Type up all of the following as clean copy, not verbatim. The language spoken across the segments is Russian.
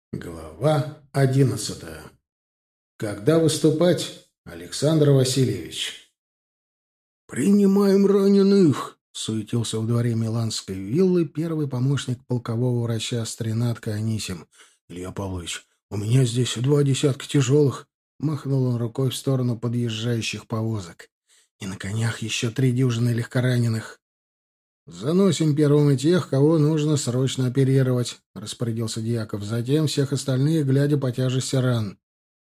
Глава 11. Когда выступать, Александр Васильевич? «Принимаем раненых!» — суетился в дворе Миланской виллы первый помощник полкового врача Стренатка Анисим. «Илья Павлович, у меня здесь 20 тяжелых!» — махнул он рукой в сторону подъезжающих повозок. «И на конях еще 3 дюжины легкораненых!» «Заносим первым и тех, кого нужно срочно оперировать», — распорядился Дьяков. «Затем всех остальных, глядя по тяжести ран.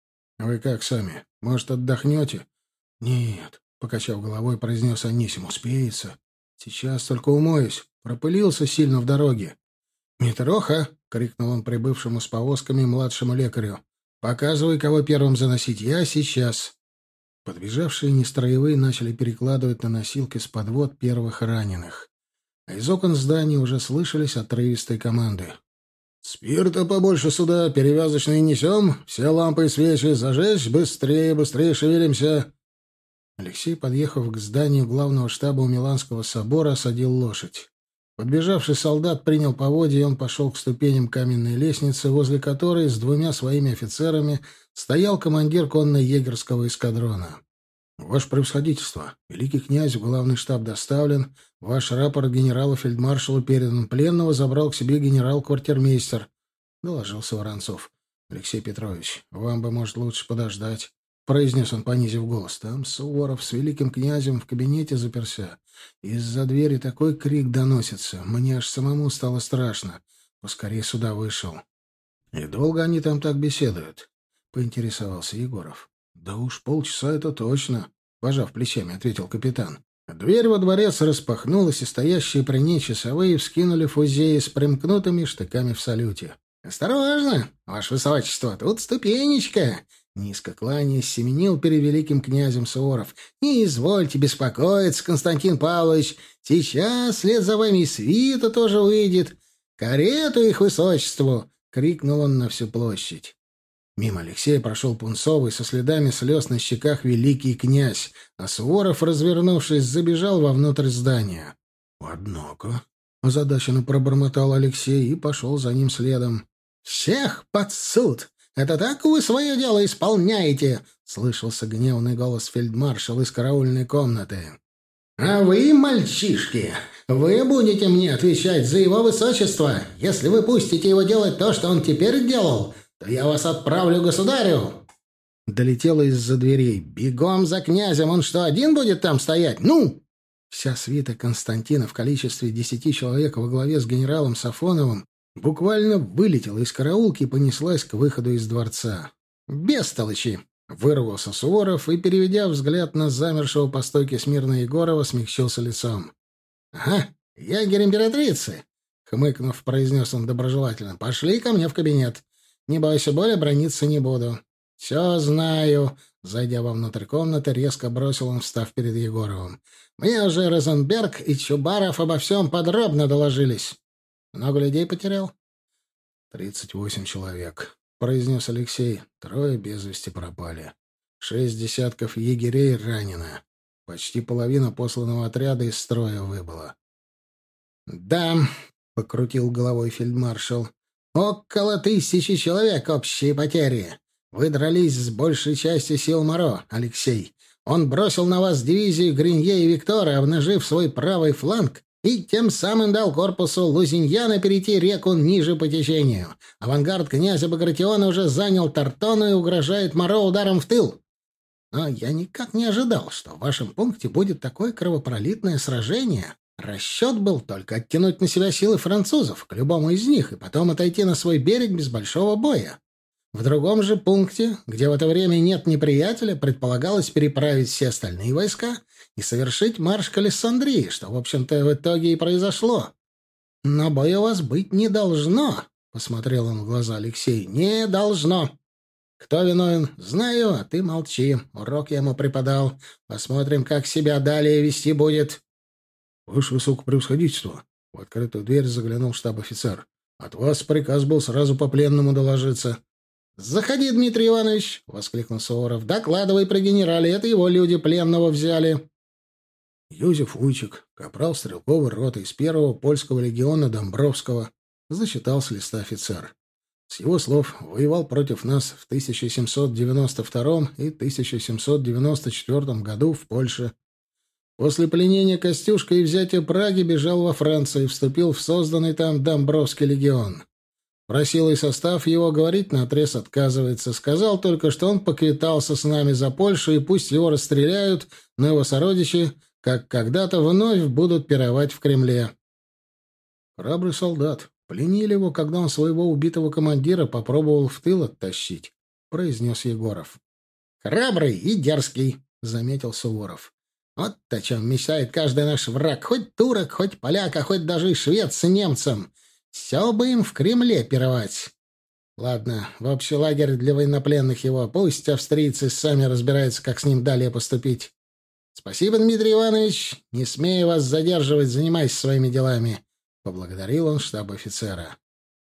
Вы как сами? Может, отдохнете?» «Нет», — покачав головой, произнес Анисим. «Успеется. Сейчас только умоюсь. Пропылился сильно в дороге». «Митроха!» — крикнул он прибывшему с повозками младшему лекарю. «Показывай, кого первым заносить. Я сейчас». Подбежавшие нестроевые начали перекладывать на носилки с подвод первых раненых. А из окон здания уже слышались отрывистые команды. «Спирта побольше сюда, перевязочные несем, все лампы и свечи зажечь, быстрее, быстрее шевелимся!» Алексей, подъехав к зданию главного штаба у Миланского собора, осадил лошадь. Подбежавший солдат принял поводья, и он пошел к ступеням каменной лестницы, возле которой с 2 своими офицерами стоял командир конно-егерского эскадрона. «Ваше превосходительство, великий князь в главный штаб доставлен, ваш рапорт генералу-фельдмаршалу передан, пленного забрал к себе генерал-квартирмейстер», — доложился Воронцов. «Алексей Петрович, вам бы, может, лучше подождать», — произнес он, понизив голос. «Там Суворов с великим князем в кабинете заперся. Из-за двери такой крик доносится. Мне аж самому стало страшно. Поскорее сюда вышел». «И долго они там так беседуют?» — поинтересовался Егоров. «Да уж полчаса это точно», — пожав плечами, ответил капитан. Дверь во дворец распахнулась, и стоящие при ней часовые вскинули фузеи с примкнутыми штыками в салюте. «Осторожно, ваше высочество, тут ступенечка!» Низко кланяясь, семенил перед великим князем Суворов. «Не извольте беспокоиться, Константин Павлович, сейчас вслед за вами и свита тоже выйдет. Карету их высочеству!» — крикнул он на всю площадь. Мимо Алексея прошел пунцовый со следами слез на щеках великий князь, а Суворов, развернувшись, забежал вовнутрь здания. «Однако», — озадаченно пробормотал Алексей и пошел за ним следом. «Всех под суд! Это так вы свое дело исполняете?» — слышался гневный голос фельдмаршала из караульной комнаты. «А вы, мальчишки, вы будете мне отвечать за его высочество. Если вы пустите его делать то, что он теперь делал, то я вас отправлю к государю!» Долетело из-за дверей. «Бегом за князем! Он что, один будет там стоять? Ну!» Вся свита Константина в количестве 10 человек во главе с генералом Сафоновым буквально вылетела из караулки и понеслась к выходу из дворца. «Бестолочи!» — вырвался Суворов и, переведя взгляд на замершего по стойке смирно Егорова, смягчился лицом. «Ага, егерь императрицы!» — хмыкнув, произнес он доброжелательно. «Пошли ко мне в кабинет. Не бойся, более браниться не буду». «Все знаю», — зайдя вовнутрь комнаты, резко бросил он, встав перед Егоровым. «Мне уже Розенберг и Чубаров обо всем подробно доложились». «Много людей потерял?» 38 человек», — произнес Алексей. 3 без вести пропали. 6 десятков егерей ранено. Почти половина посланного отряда из строя выбыла. «Да», — покрутил головой фельдмаршал, — «около 1000 человек общие потери. Вы дрались с большей частью сил Моро, Алексей. Он бросил на вас дивизию Гринье и Виктора, обнажив свой правый фланг, и тем самым дал корпусу Лузиньяна перейти реку ниже по течению. Авангард князя Багратиона уже занял Тартону и угрожает Моро ударом в тыл. Но я никак не ожидал, что в вашем пункте будет такое кровопролитное сражение. Расчет был только оттянуть на себя силы французов, к любому из них, и потом отойти на свой берег без большого боя. В другом же пункте, где в это время нет неприятеля, предполагалось переправить все остальные войска и совершить марш к Алессандрии, что, в общем-то, в итоге и произошло. «Но боя у вас быть не должно», — посмотрел он в глаза Алексей. «Не должно. Кто виновен, знаю, а ты молчи. Урок я ему преподал. Посмотрим, как себя далее вести будет». «Ваше высокопревосходительство», — в открытую дверь заглянул штаб-офицер. «От вас приказ был сразу по пленному доложиться». «Заходи, Дмитрий Иванович!» — воскликнул Суворов. «Докладывай при генерале, это его люди пленного взяли». Юзеф Уйчик, капрал стрелковой роты из 1-го польского легиона Домбровского, зачитал с листа офицер. С его слов, воевал против нас в 1792 и 1794 году в Польше. После пленения Костюшка и взятия Праги бежал во Францию и вступил в созданный там Домбровский легион. Просил и состав его говорить наотрез отказывается. Сказал только, что он поквитался с нами за Польшу, и пусть его расстреляют, но его сородичи, как когда-то, вновь будут пировать в Кремле. Храбрый солдат. Пленили его, когда он своего убитого командира попробовал в тыл оттащить, — произнес Егоров. — Храбрый и дерзкий, — заметил Суворов. — Вот о чем мечтает каждый наш враг, хоть турок, хоть поляк, а хоть даже и швед с немцем. Все бы им в Кремле пировать. Ладно, в общий лагерь для военнопленных его. Пусть австрийцы сами разбираются, как с ним далее поступить. Спасибо, Дмитрий Иванович. Не смею вас задерживать, занимайтесь своими делами. Поблагодарил он штаб-офицера.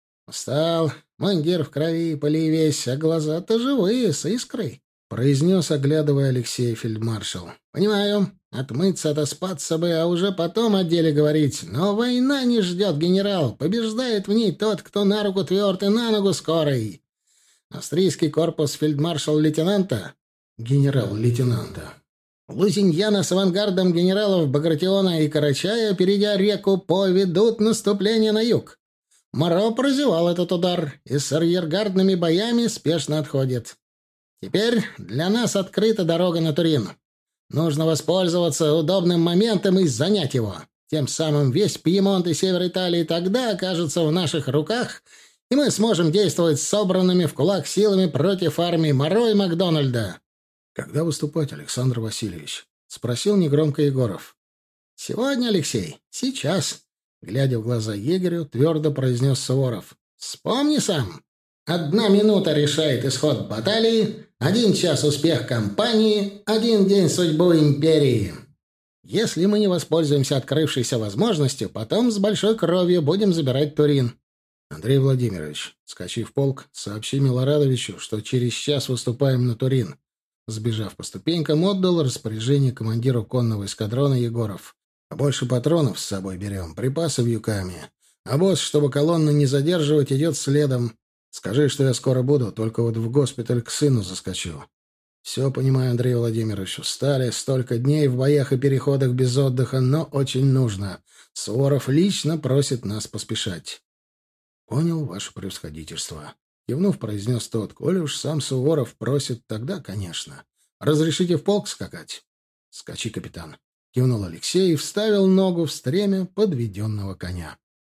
Устал, мундир в крови, пыли весь, а глаза-то живые, с искрой, — произнес, оглядывая Алексея фельдмаршал. Понимаю, отмыться, отоспаться бы, а уже потом о деле говорить. Но война не ждет, генерал. Побеждает в ней тот, кто на руку тверд и на ногу скорый. Австрийский корпус фельдмаршал-лейтенанта, генерал-лейтенанта, Лузиньяна с авангардом генералов Багратиона и Карачая, перейдя реку, поведут наступление на юг. Моро прозевал этот удар и с арьергардными боями спешно отходит. Теперь для нас открыта дорога на Турин. Нужно воспользоваться удобным моментом и занять его. Тем самым весь Пьемонт и север Италии тогда окажутся в наших руках, и мы сможем действовать собранными в кулак силами против армии Моро и Макдональда. «Когда выступать, Александр Васильевич?» — спросил негромко Егоров. «Сегодня, Алексей, сейчас», — глядя в глаза егерю, твердо произнес Суворов. «Вспомни сам. 1 минута решает исход баталии, 1 час успех кампании, 1 день судьбу империи. Если мы не воспользуемся открывшейся возможностью, потом с большой кровью будем забирать Турин». «Андрей Владимирович, скачив полк, сообщи Милорадовичу, что через час выступаем на Турин». Сбежав по ступенькам, отдал распоряжение командиру конного эскадрона Егоров. «Больше патронов с собой берем, припасы вьюками. А босс, чтобы колонну не задерживать, идет следом. Скажи, что я скоро буду, только вот в госпиталь к сыну заскочу». «Все понимаю, Андрей Владимирович, устали, столько дней в боях и переходах без отдыха, но очень нужно. Суворов лично просит нас поспешать». «Понял, ваше превосходительство». Кивнув, произнес тот: «Коли уж сам Суворов просит, тогда, конечно. Разрешите в полк скакать?» «Скачи, капитан», — кивнул Алексей и вставил ногу в стремя подведенного коня.